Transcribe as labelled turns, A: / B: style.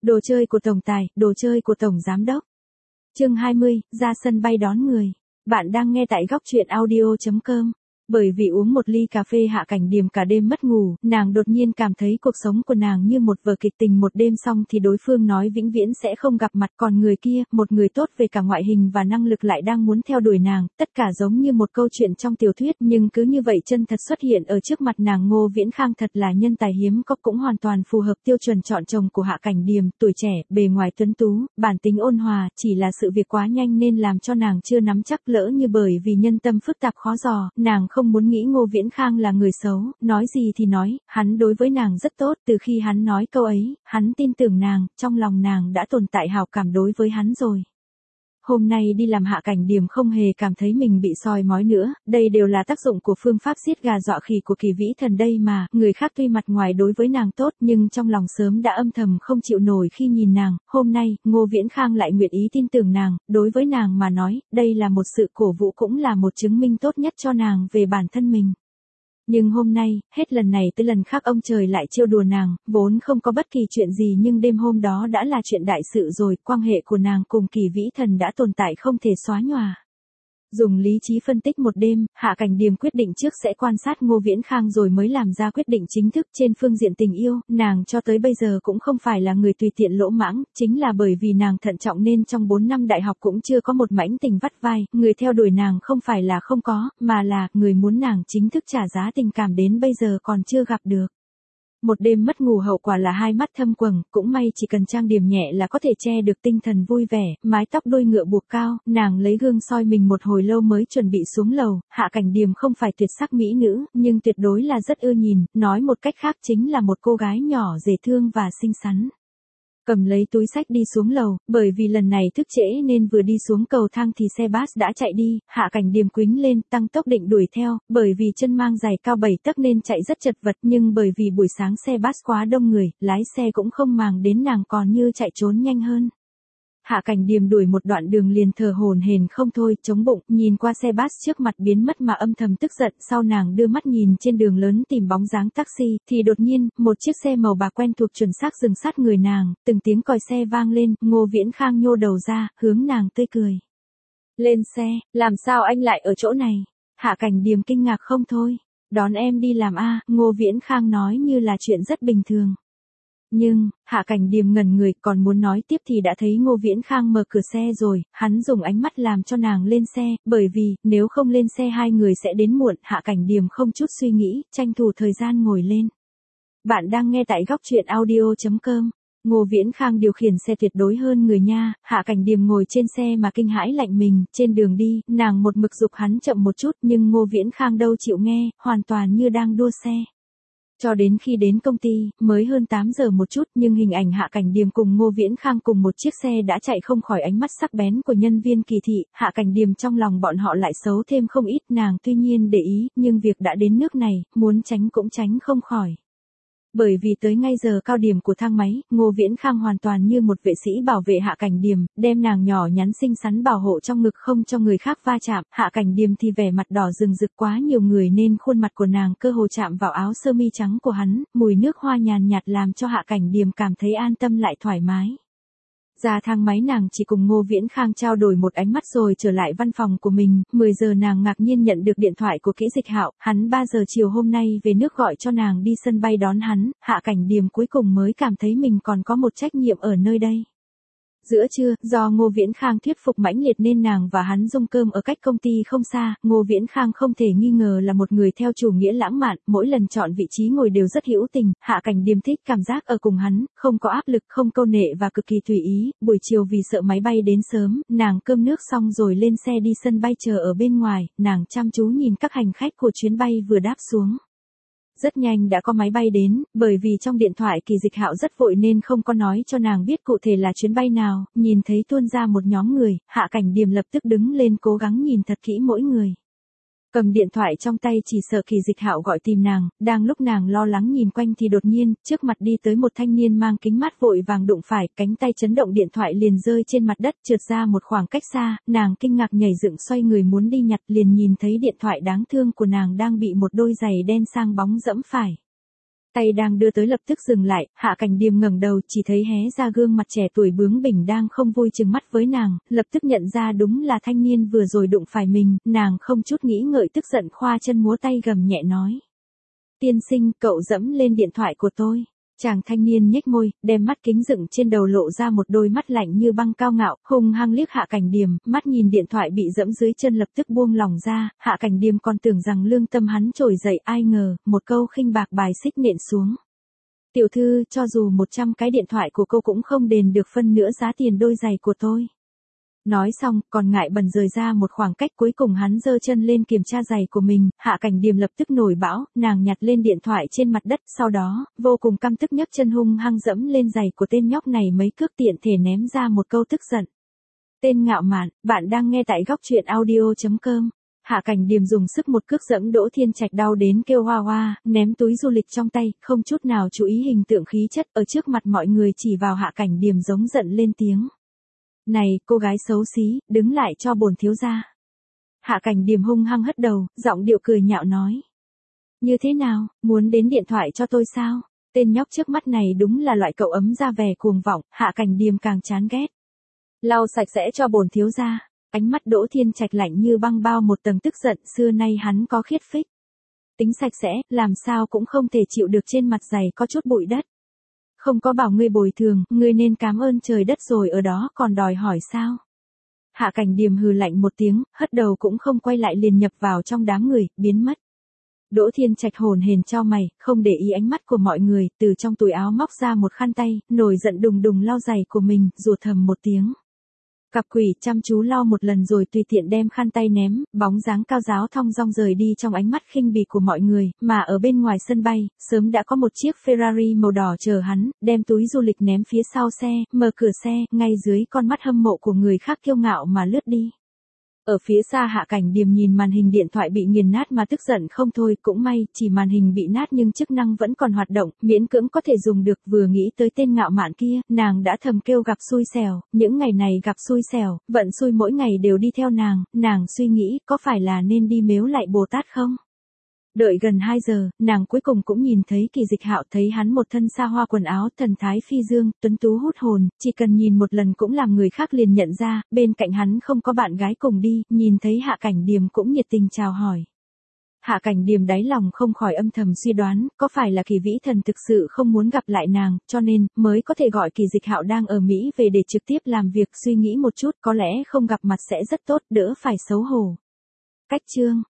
A: Đồ chơi của tổng tài, đồ chơi của tổng giám đốc. Chương 20, ra sân bay đón người. Bạn đang nghe tại góc truyện audio.com. Bởi vì uống một ly cà phê Hạ Cảnh Điềm cả đêm mất ngủ, nàng đột nhiên cảm thấy cuộc sống của nàng như một vở kịch tình một đêm xong thì đối phương nói vĩnh viễn sẽ không gặp mặt, còn người kia, một người tốt về cả ngoại hình và năng lực lại đang muốn theo đuổi nàng, tất cả giống như một câu chuyện trong tiểu thuyết, nhưng cứ như vậy chân thật xuất hiện ở trước mặt nàng. Ngô Viễn Khang thật là nhân tài hiếm có, cũng hoàn toàn phù hợp tiêu chuẩn chọn chồng của Hạ Cảnh Điềm, tuổi trẻ, bề ngoài tuấn tú, bản tính ôn hòa, chỉ là sự việc quá nhanh nên làm cho nàng chưa nắm chắc, lỡ như bởi vì nhân tâm phức tạp khó dò, nàng không muốn nghĩ Ngô Viễn Khang là người xấu, nói gì thì nói, hắn đối với nàng rất tốt, từ khi hắn nói câu ấy, hắn tin tưởng nàng, trong lòng nàng đã tồn tại hảo cảm đối với hắn rồi. Hôm nay đi làm Hạ Cảnh Điềm không hề cảm thấy mình bị soi mói nữa, đây đều là tác dụng của phương pháp giết gà dọa khỉ của Kỳ Vĩ Thần đây mà, người khác tuy mặt ngoài đối với nàng tốt nhưng trong lòng sớm đã âm thầm không chịu nổi khi nhìn nàng, hôm nay, Ngô Viễn Khang lại nguyện ý tin tưởng nàng, đối với nàng mà nói, đây là một sự cổ vũ cũng là một chứng minh tốt nhất cho nàng về bản thân mình. Nhưng hôm nay, hết lần này tới lần khác ông trời lại trêu đùa nàng, vốn không có bất kỳ chuyện gì nhưng đêm hôm đó đã là chuyện đại sự rồi, quan hệ của nàng cùng Kỳ Vĩ Thần đã tồn tại không thể xóa nhòa. Dùng lý trí phân tích một đêm, Hạ Cảnh Điềm quyết định trước sẽ quan sát Ngô Viễn Khang rồi mới làm ra quyết định chính thức. Trên phương diện tình yêu, nàng cho tới bây giờ cũng không phải là người tùy tiện lỗ mãng, chính là bởi vì nàng thận trọng nên trong 4 năm đại học cũng chưa có một mảnh tình vắt vai, người theo đuổi nàng không phải là không có, mà là người muốn nàng chính thức trả giá tình cảm đến bây giờ còn chưa gặp được. Một đêm mất ngủ hậu quả là hai mắt thâm quầng, cũng may chỉ cần trang điểm nhẹ là có thể che được tinh thần vui vẻ, mái tóc đuôi ngựa buộc cao, nàng lấy gương soi mình một hồi lâu mới chuẩn bị xuống lầu. Hạ Cảnh Điềm không phải tuyệt sắc mỹ nữ, nhưng tuyệt đối là rất ưa nhìn, nói một cách khác chính là một cô gái nhỏ dễ thương và xinh xắn. Cầm lấy túi xách đi xuống lầu, bởi vì lần này thức trễ nên vừa đi xuống cầu thang thì xe bus đã chạy đi, Hạ Cảnh Điềm quýnh lên, tăng tốc định đuổi theo, bởi vì chân mang giày cao 7 tấc nên chạy rất chật vật, nhưng bởi vì buổi sáng xe bus quá đông người, lái xe cũng không màng đến nàng còn như chạy trốn nhanh hơn. Hạ Cảnh Điềm đuổi một đoạn đường liền thở hổn hển không thôi, chống bụng, nhìn qua xe bus trước mặt biến mất mà âm thầm tức giận, sau nàng đưa mắt nhìn trên đường lớn tìm bóng dáng taxi, thì đột nhiên, một chiếc xe màu bạc quen thuộc chuẩn xác dừng sát người nàng, từng tiếng còi xe vang lên, Ngô Viễn Khang nhô đầu ra, hướng nàng tươi cười. Lên xe, làm sao anh lại ở chỗ này? Hạ Cảnh Điềm kinh ngạc không thôi. Đón em đi làm a, Ngô Viễn Khang nói như là chuyện rất bình thường. Nhưng, Hạ Cảnh Điềm ngẩn người, còn muốn nói tiếp thì đã thấy Ngô Viễn Khang mở cửa xe rồi, hắn dùng ánh mắt làm cho nàng lên xe, bởi vì, nếu không lên xe hai người sẽ đến muộn. Hạ Cảnh Điềm không chút suy nghĩ, tranh thủ thời gian ngồi lên. Bạn đang nghe tại góc truyện audio.com. Ngô Viễn Khang điều khiển xe tuyệt đối hơn người nha, Hạ Cảnh Điềm ngồi trên xe mà kinh hãi lạnh mình, trên đường đi, nàng một mực giục hắn chậm một chút nhưng Ngô Viễn Khang đâu chịu nghe, hoàn toàn như đang đua xe. Cho đến khi đến công ty, mới hơn 8 giờ một chút nhưng hình ảnh Hạ Cảnh Điềm cùng Ngô Viễn Khang cùng một chiếc xe đã chạy không khỏi ánh mắt sắc bén của nhân viên kỳ thị, Hạ Cảnh Điềm trong lòng bọn họ lại xấu thêm không ít, nàng tuy nhiên để ý, nhưng việc đã đến nước này, muốn tránh cũng tránh không khỏi. Bởi vì tới ngay giờ cao điểm của thang máy, Ngô Viễn Khang hoàn toàn như một vệ sĩ bảo vệ Hạ Cảnh Điềm, đem nàng nhỏ nhắn xinh xắn bảo hộ trong ngực không cho người khác va chạm, Hạ Cảnh Điềm thì vẻ mặt đỏ rừng rực, quá nhiều người nên khuôn mặt của nàng cơ hồ chạm vào áo sơ mi trắng của hắn, mùi nước hoa nhàn nhạt làm cho Hạ Cảnh Điềm cảm thấy an tâm lại thoải mái. Ra thang máy nàng chỉ cùng Ngô Viễn Khang trao đổi một ánh mắt rồi trở lại văn phòng của mình, 10 giờ nàng ngạc nhiên nhận được điện thoại của Kỷ Dịch Hạo, hắn 3 giờ chiều hôm nay về nước gọi cho nàng đi sân bay đón hắn, Hạ Cảnh Điềm cuối cùng mới cảm thấy mình còn có một trách nhiệm ở nơi đây. Giữa trưa, do Ngô Viễn Khang thuyết phục mãnh liệt nên nàng và hắn dùng cơm ở cách công ty không xa, Ngô Viễn Khang không thể nghi ngờ là một người theo chủ nghĩa lãng mạn, mỗi lần chọn vị trí ngồi đều rất hữu tình, Hạ Cảnh Điềm thích cảm giác ở cùng hắn, không có áp lực, không câu nệ và cực kỳ tùy ý, buổi chiều vì sợ máy bay đến sớm, nàng cơm nước xong rồi lên xe đi sân bay chờ ở bên ngoài, nàng chăm chú nhìn các hành khách của chuyến bay vừa đáp xuống. Rất nhanh đã có máy bay đến, bởi vì trong điện thoại Kỳ Dịch Hạo rất vội nên không có nói cho nàng biết cụ thể là chuyến bay nào, nhìn thấy tuôn ra một nhóm người, Hạ Cảnh Điềm lập tức đứng lên cố gắng nhìn thật kỹ mỗi người. Cầm điện thoại trong tay chỉ sợ Kỳ Dịch Hạo gọi tìm nàng, đang lúc nàng lo lắng nhìn quanh thì đột nhiên, trước mặt đi tới một thanh niên mang kính mát vội vàng đụng phải, cánh tay chấn động điện thoại liền rơi trên mặt đất trượt ra một khoảng cách xa, nàng kinh ngạc nhảy dựng xoay người muốn đi nhặt liền nhìn thấy điện thoại đáng thương của nàng đang bị một đôi giày đen sang bóng dẫm phải. Tay đang đưa tới lập tức dừng lại, Hạ Cảnh Điềm ngẩng đầu chỉ thấy hé ra gương mặt trẻ tuổi bướng bỉnh đang không vui trừng mắt với nàng, lập tức nhận ra đúng là thanh niên vừa rồi đụng phải mình, nàng không chút nghĩ ngợi tức giận khoa chân múa tay gầm nhẹ nói. Tiên sinh, cậu dẫm lên điện thoại của tôi. Chàng thanh niên nhếch môi, đem mắt kính dựng trên đầu lộ ra một đôi mắt lạnh như băng cao ngạo, hung hăng liếc Hạ Cảnh Điềm, mắt nhìn điện thoại bị dẫm dưới chân lập tức buông lỏng ra, Hạ Cảnh Điềm còn tưởng rằng lương tâm hắn trồi dậy, ai ngờ, một câu khinh bạc bài xích nện xuống. Tiểu thư, cho dù 100 cái điện thoại của cô cũng không đền được phân nửa giá tiền đôi giày của tôi. Nói xong, còn ngại bần rời ra một khoảng cách, cuối cùng hắn giơ chân lên kiểm tra giày của mình, Hạ Cảnh Điềm lập tức nổi bão, nàng nhặt lên điện thoại trên mặt đất, sau đó, vô cùng căm tức nhấc chân hung hăng dẫm lên giày của tên nhóc này mấy cước, tiện thể ném ra một câu tức giận. Tên ngạo mạn, bạn đang nghe tại góc truyện audio.com. Hạ Cảnh Điềm dùng sức một cước dẫm Đỗ Thiên Trạch đau đến kêu hoa hoa, ném túi du lịch trong tay, không chút nào chú ý hình tượng khí chất, ở trước mặt mọi người chỉ vào Hạ Cảnh Điềm giống giận lên tiếng. Này, cô gái xấu xí, đứng lại cho bổn thiếu gia. Hạ Cảnh Điềm hung hăng hất đầu, giọng điệu cười nhạo nói. Như thế nào, muốn đến điện thoại cho tôi sao? Tên nhóc trước mắt này đúng là loại cậu ấm ra vẻ cuồng vọng, Hạ Cảnh Điềm càng chán ghét. Lau sạch sẽ cho bổn thiếu gia. Ánh mắt Đỗ Thiên Trạch lạnh như băng bao một tầng tức giận, xưa nay hắn có khiết phích. Tính sạch sẽ, làm sao cũng không thể chịu được trên mặt giày có chút bụi đất. Không có bảo ngươi bồi thường, ngươi nên cảm ơn trời đất rồi ở đó còn đòi hỏi sao? Hạ Cảnh Điềm hừ lạnh một tiếng, hất đầu cũng không quay lại liền nhập vào trong đám người, biến mất. Đỗ Thiên Trạch hồn hển chau mày, không để ý ánh mắt của mọi người, từ trong túi áo móc ra một khăn tay, nổi giận đùng đùng lau giày của mình, rủa thầm một tiếng. Cặp quỷ chăm chú lau một lần rồi tùy tiện đem khăn tay ném, bóng dáng cao giáo thong dong rời đi trong ánh mắt khinh bỉ của mọi người, mà ở bên ngoài sân bay, sớm đã có một chiếc Ferrari màu đỏ chờ hắn, đem túi du lịch ném phía sau xe, mở cửa xe, ngay dưới con mắt hâm mộ của người khác kiêu ngạo mà lướt đi. Ở phía xa Hạ Cảnh Điềm nhìn màn hình điện thoại bị nghiền nát mà tức giận không thôi, cũng may, chỉ màn hình bị nát nhưng chức năng vẫn còn hoạt động, miễn cưỡng có thể dùng được, vừa nghĩ tới tên ngạo mạn kia, nàng đã thầm kêu gặp xui xẻo, những ngày này gặp xui xẻo, vận xui mỗi ngày đều đi theo nàng suy nghĩ, có phải là nên đi mếu lạy Bồ Tát không? Đợi gần 2 giờ, nàng cuối cùng cũng nhìn thấy Kỳ Dịch Hạo, thấy hắn một thân xa hoa quần áo, thần thái phi dương, tuấn tú hút hồn, chỉ cần nhìn một lần cũng làm người khác liền nhận ra, bên cạnh hắn không có bạn gái cùng đi, nhìn thấy Hạ Cảnh Điềm cũng nhiệt tình chào hỏi. Hạ Cảnh Điềm đáy lòng không khỏi âm thầm suy đoán, có phải là Kỳ Vĩ Thần thực sự không muốn gặp lại nàng, cho nên, mới có thể gọi Kỳ Dịch Hạo đang ở Mỹ về để trực tiếp làm việc, suy nghĩ một chút, có lẽ không gặp mặt sẽ rất tốt, đỡ phải xấu hổ. Cách chương